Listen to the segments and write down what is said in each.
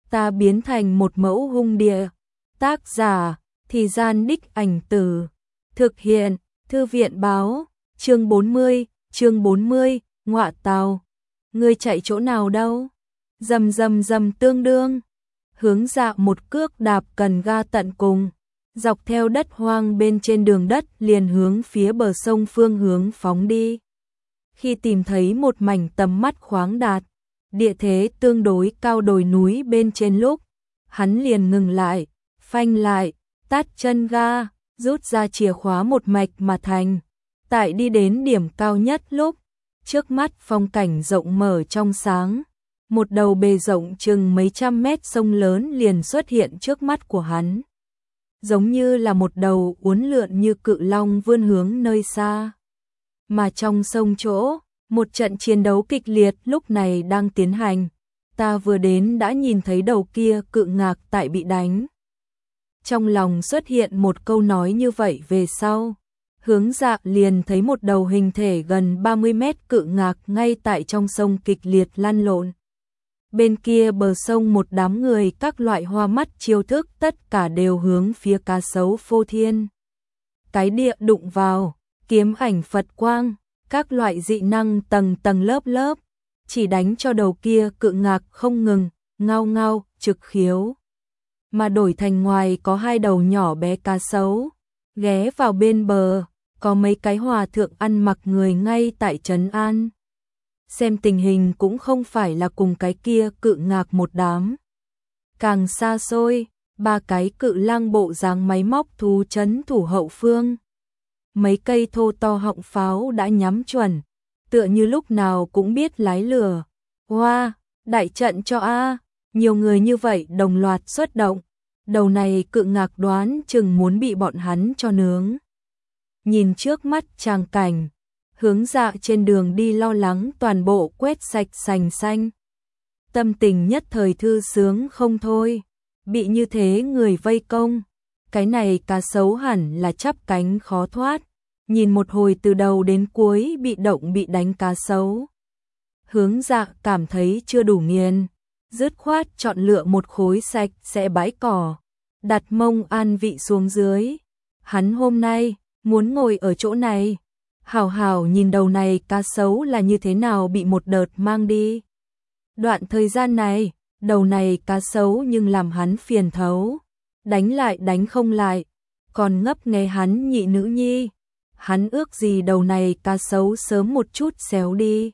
ta biến thành một mẫu hung địa. Tác giả, Thì Gian Đích Ảnh Tử. Thực hiện, Thư viện báo, chương 40, ngọa tào. Ngươi chạy chỗ nào đâu? Rầm rầm rầm tương đương. Hướng Dạ một cước đạp cần ga tận cùng, dọc theo đất hoang bên trên đường đất liền hướng phía bờ sông phương hướng phóng đi. Khi tìm thấy một mảnh tầm mắt khoáng đạt, địa thế tương đối cao đồi núi bên trên lúc, hắn liền ngừng lại, phanh lại, tát chân ga, rút ra chìa khóa một mạch mà thành. Tại đi đến điểm cao nhất lúc, trước mắt phong cảnh rộng mở trong sáng, một đầu bề rộng chừng mấy trăm mét sông lớn liền xuất hiện trước mắt của hắn. Giống như là một đầu uốn lượn như cự long vươn hướng nơi xa. Mà trong sông chỗ, một trận chiến đấu kịch liệt lúc này đang tiến hành. Ta vừa đến đã nhìn thấy đầu kia cự ngạc tại bị đánh. Trong lòng xuất hiện một câu nói như vậy về sau. Hướng Dạ liền thấy một đầu hình thể gần 30 mét cự ngạc ngay tại trong sông kịch liệt lăn lộn. Bên kia bờ sông một đám người các loại hoa mắt chiêu thức tất cả đều hướng phía cá sấu phô thiên. Cái địa đụng vào, kiếm ảnh Phật quang, các loại dị năng tầng tầng lớp lớp, chỉ đánh cho đầu kia cự ngạc không ngừng, ngao ngao, trực khiếu. Mà đổi thành ngoài có hai đầu nhỏ bé cá sấu, ghé vào bên bờ, có mấy cái hòa thượng ăn mặc người ngay tại trấn an. Xem tình hình cũng không phải là cùng cái kia cự ngạc một đám. Càng xa xôi, ba cái cự lang bộ dáng máy móc thú trấn thủ hậu phương. Mấy cây thô to họng pháo đã nhắm chuẩn, tựa như lúc nào cũng biết lái lửa. Hoa, đại trận cho a, nhiều người như vậy đồng loạt xuất động. Đầu này cự ngạc đoán chừng muốn bị bọn hắn cho nướng. Nhìn trước mắt tràng cảnh, Hướng Dạ trên đường đi lo lắng toàn bộ quét sạch sành xanh. Tâm tình nhất thời thư sướng không thôi, bị như thế người vây công. Cái này cá sấu hẳn là chắp cánh khó thoát, nhìn một hồi từ đầu đến cuối bị động bị đánh cá sấu. Hướng Dạ cảm thấy chưa đủ nghiền, dứt khoát chọn lựa một khối sạch sẽ bãi cỏ, đặt mông an vị xuống dưới. Hắn hôm nay muốn ngồi ở chỗ này, hào hào nhìn đầu này cá sấu là như thế nào bị một đợt mang đi. Đoạn thời gian này, đầu này cá sấu nhưng làm hắn phiền thấu, đánh lại đánh không lại, còn ngấp nghé hắn nhị nữ nhi. Hắn ước gì đầu này cá sấu sớm một chút xéo đi.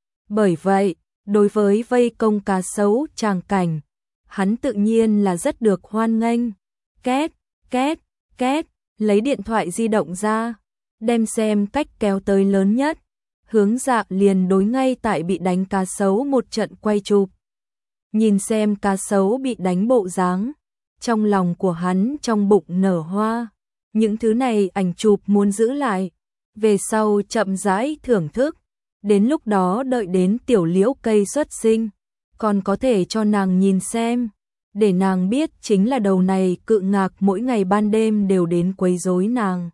Bởi vậy, đối với vây công cá sấu tràng cảnh, hắn tự nhiên là rất được hoan nghênh. Két, két, két, lấy điện thoại di động ra, đem xem cách kéo tới lớn nhất. Hướng Dạ liền đối ngay tại bị đánh cá sấu một trận quay chụp. Nhìn xem cá sấu bị đánh bộ dáng, trong lòng của hắn trong bụng nở hoa. Những thứ này ảnh chụp muốn giữ lại, về sau chậm rãi thưởng thức. Đến lúc đó đợi đến tiểu liễu cây xuất sinh, còn có thể cho nàng nhìn xem, để nàng biết chính là đầu này cự ngạc mỗi ngày ban đêm đều đến quấy rối nàng.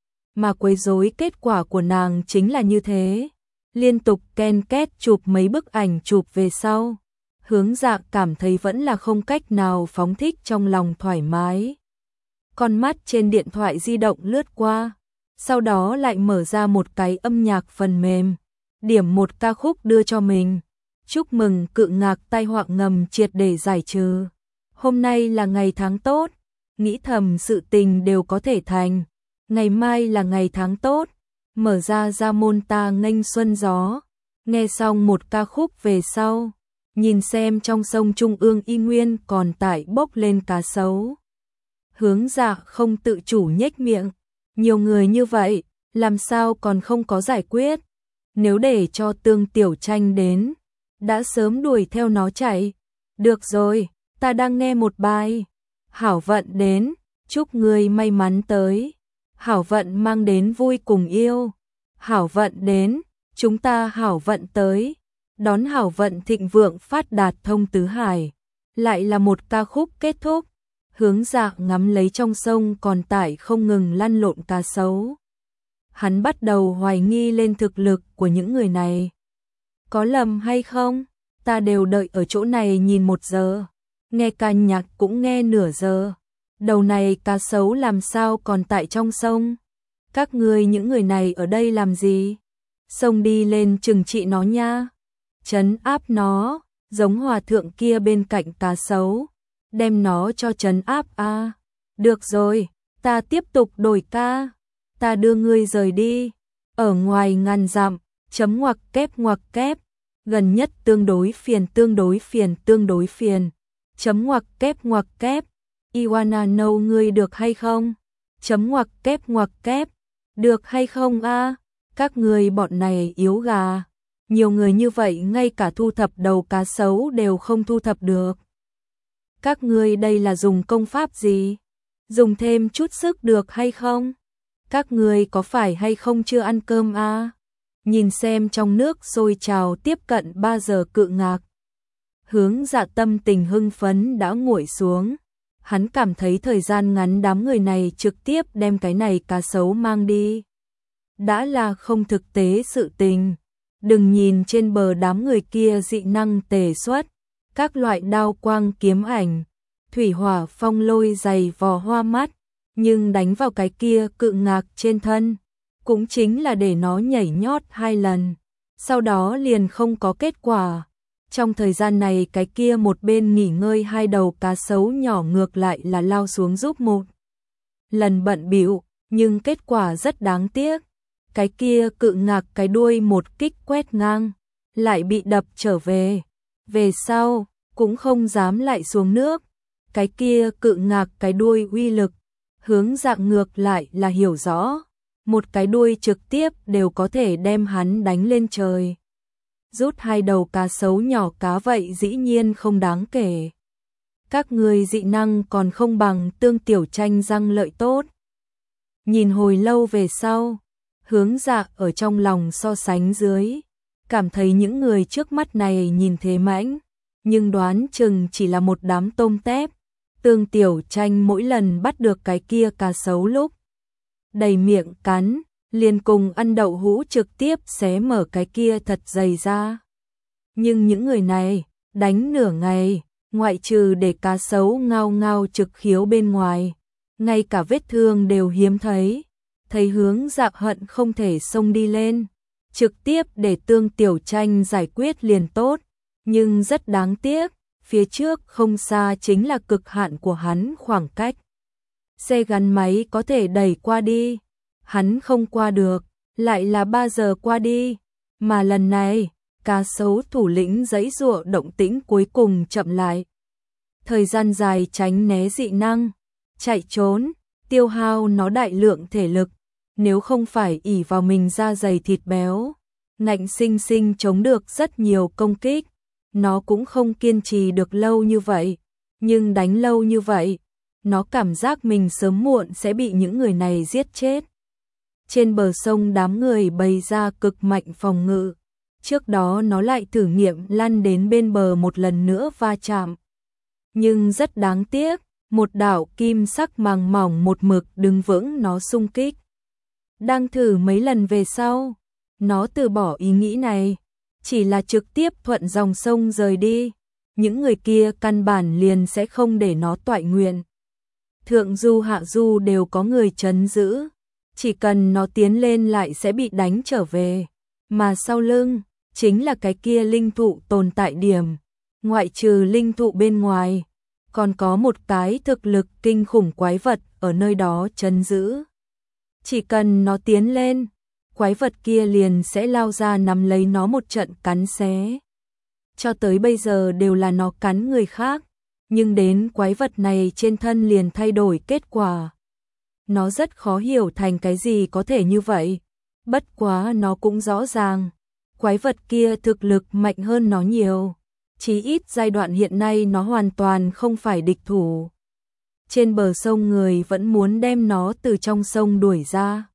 Mà quấy rối kết quả của nàng chính là như thế. Liên tục ken két chụp mấy bức ảnh chụp về sau, Hướng Dạ cảm thấy vẫn là không cách nào phóng thích trong lòng thoải mái. Con mắt trên điện thoại di động lướt qua, sau đó lại mở ra một cái âm nhạc phần mềm, điểm một ca khúc đưa cho mình. Chúc mừng cự ngạc tai họa ngầm triệt để giải trừ. Hôm nay là ngày tháng tốt, nghĩ thầm sự tình đều có thể thành. Ngày mai là ngày tháng tốt, mở ra môn ta nghênh xuân gió. Nghe xong một ca khúc về sau, nhìn xem trong sông Trung ương y nguyên còn tại bốc lên cá sấu. Hướng Dạ không tự chủ nhếch miệng, nhiều người như vậy, làm sao còn không có giải quyết. Nếu để cho Tương Tiểu Tranh đến, đã sớm đuổi theo nó chạy. Được rồi, ta đang nghe một bài. Hảo vận đến, chúc người may mắn tới. Hảo vận mang đến vui cùng yêu. Hảo vận đến, chúng ta hảo vận tới. Đón hảo vận thịnh vượng phát đạt thông tứ hải. Lại là một ca khúc kết thúc. Hướng Dạ ngắm lấy trong sông còn tải không ngừng lăn lộn cá sấu. Hắn bắt đầu hoài nghi lên thực lực của những người này. Có lầm hay không? Ta đều đợi ở chỗ này nhìn 1 giờ. nghe ca nhạc cũng nghe nửa giờ. Đầu này cá sấu làm sao còn tại trong sông? Các ngươi những người này ở đây làm gì? Xông đi lên trừng trị nó nha. Trấn áp nó, giống hòa thượng kia bên cạnh cá sấu. Đem nó cho trấn áp a. Được rồi, ta tiếp tục đổi ca. Ta đưa ngươi rời đi. Ở ngoài ngàn dặm, chấm ngoặc kép. Gần nhất tương đối phiền. Chấm ngoặc kép. Iwana know ngươi được hay không? Chấm ngoặc kép. Được hay không a? Các ngươi bọn này yếu gà. Nhiều người như vậy ngay cả thu thập đầu cá sấu đều không thu thập được. Các ngươi đây là dùng công pháp gì? Dùng thêm chút sức được hay không? Các ngươi có phải hay không chưa ăn cơm a? Nhìn xem trong nước sôi trào tiếp cận 3 giờ cự ngạc. Hướng Dạ tâm tình hưng phấn đã nguội xuống. Hắn cảm thấy thời gian ngắn đám người này trực tiếp đem cái này cá sấu mang đi. Đã là không thực tế sự tình. Đừng nhìn trên bờ đám người kia dị năng tề xuất, các loại đao quang kiếm ảnh, thủy hỏa phong lôi dày vò hoa mắt, nhưng đánh vào cái kia cự ngạc trên thân, cũng chính là để nó nhảy nhót 2 lần, sau đó liền không có kết quả. Trong thời gian này cái kia một bên nghỉ ngơi 2 đầu cá sấu nhỏ ngược lại là lao xuống giúp một lần bận bịu, nhưng kết quả rất đáng tiếc. Cái kia cự ngạc cái đuôi một kích quét ngang, lại bị đập trở về. Về sau, cũng không dám lại xuống nước. Cái kia cự ngạc cái đuôi uy lực, hướng Dạng ngược lại là hiểu rõ. Một cái đuôi trực tiếp đều có thể đem hắn đánh lên trời. Rút 2 đầu cá sấu nhỏ cá vậy dĩ nhiên không đáng kể. Các người dị năng còn không bằng Tương Tiểu Tranh răng lợi tốt. Nhìn hồi lâu về sau, Hướng Dạ ở trong lòng so sánh dưới, cảm thấy những người trước mắt này nhìn thế mãnh, nhưng đoán chừng chỉ là một đám tôm tép. Tương Tiểu Tranh mỗi lần bắt được cái kia cá sấu lúc đầy miệng cắn, liền cùng ăn đậu hũ trực tiếp xé mở cái kia thật dày ra. Nhưng những người này, đánh nửa ngày, ngoại trừ để cá sấu ngao ngao trực khiếu bên ngoài, ngay cả vết thương đều hiếm thấy. Thấy Hướng Dạ hận không thể xông đi lên, trực tiếp để Tương Tiểu Tranh giải quyết liền tốt, nhưng rất đáng tiếc, phía trước không xa chính là cực hạn của hắn khoảng cách. Xe gắn máy có thể đẩy qua đi, hắn không qua được, lại là 3 giờ qua đi, mà lần này, cá sấu thủ lĩnh giãy giụa động tĩnh cuối cùng chậm lại. Thời gian dài tránh né dị năng, chạy trốn, tiêu hao nó đại lượng thể lực. Nếu không phải ỷ vào mình da dày thịt béo, ngạnh sinh sinh chống được rất nhiều công kích, nó cũng không kiên trì được lâu như vậy. Nhưng đánh lâu như vậy, nó cảm giác mình sớm muộn sẽ bị những người này giết chết. Trên bờ sông đám người bày ra cực mạnh phòng ngự. Trước đó nó lại thử nghiệm lăn đến bên bờ một lần nữa va chạm. Nhưng rất đáng tiếc, một đạo kim sắc màng mỏng một mực đứng vững nó xung kích. Đang thử mấy lần về sau, nó từ bỏ ý nghĩ này, chỉ là trực tiếp thuận dòng sông rời đi. Những người kia căn bản liền sẽ không để nó toại nguyện. Thượng du hạ du đều có người trấn giữ, chỉ cần nó tiến lên lại sẽ bị đánh trở về. Mà sau lưng, chính là cái kia linh thụ tồn tại điểm. Ngoại trừ linh thụ bên ngoài, còn có một cái thực lực kinh khủng quái vật ở nơi đó trấn giữ. Chỉ cần nó tiến lên, quái vật kia liền sẽ lao ra nắm lấy nó một trận cắn xé. Cho tới bây giờ đều là nó cắn người khác, nhưng đến quái vật này trên thân liền thay đổi kết quả. Nó rất khó hiểu thành cái gì có thể như vậy. Bất quá nó cũng rõ ràng, quái vật kia thực lực mạnh hơn nó nhiều. Chí ít giai đoạn hiện nay nó hoàn toàn không phải địch thủ. Trên bờ sông người vẫn muốn đem nó từ trong sông đuổi ra.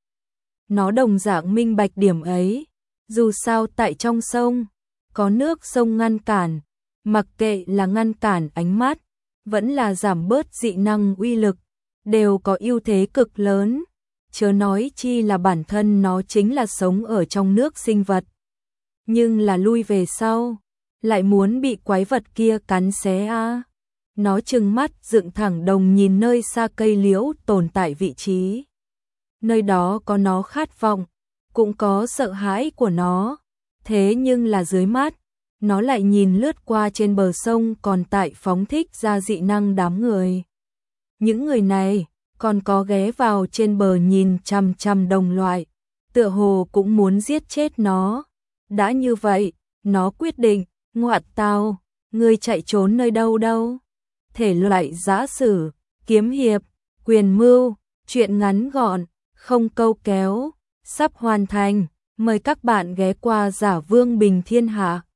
Nó đồng dạng minh bạch điểm ấy. Dù sao tại trong sông, có nước sông ngăn cản, mặc kệ là ngăn cản ánh mắt, vẫn là giảm bớt dị năng uy lực, đều có ưu thế cực lớn. Chớ nói chi là bản thân nó chính là sống ở trong nước sinh vật. Nhưng là lui về sau, lại muốn bị quái vật kia cắn xé a. nó trừng mắt dựng thẳng đồng nhìn nơi xa cây liễu tồn tại vị trí. Nơi đó có nó khát vọng, cũng có sợ hãi của nó, thế nhưng là dưới mắt, nó lại nhìn lướt qua trên bờ sông còn tại phóng thích ra dị năng đám người. Những người này còn có ghé vào trên bờ nhìn chằm chằm đồng loại, tựa hồ cũng muốn giết chết nó. Đã như vậy, nó quyết định, ngoạn tao, ngươi chạy trốn nơi đâu đâu? Thể loại giã sử, kiếm hiệp, quyền mưu, truyện ngắn gọn, không câu kéo, sắp hoàn thành. Mời các bạn ghé qua Giả Vương Bình Thiên Hạ.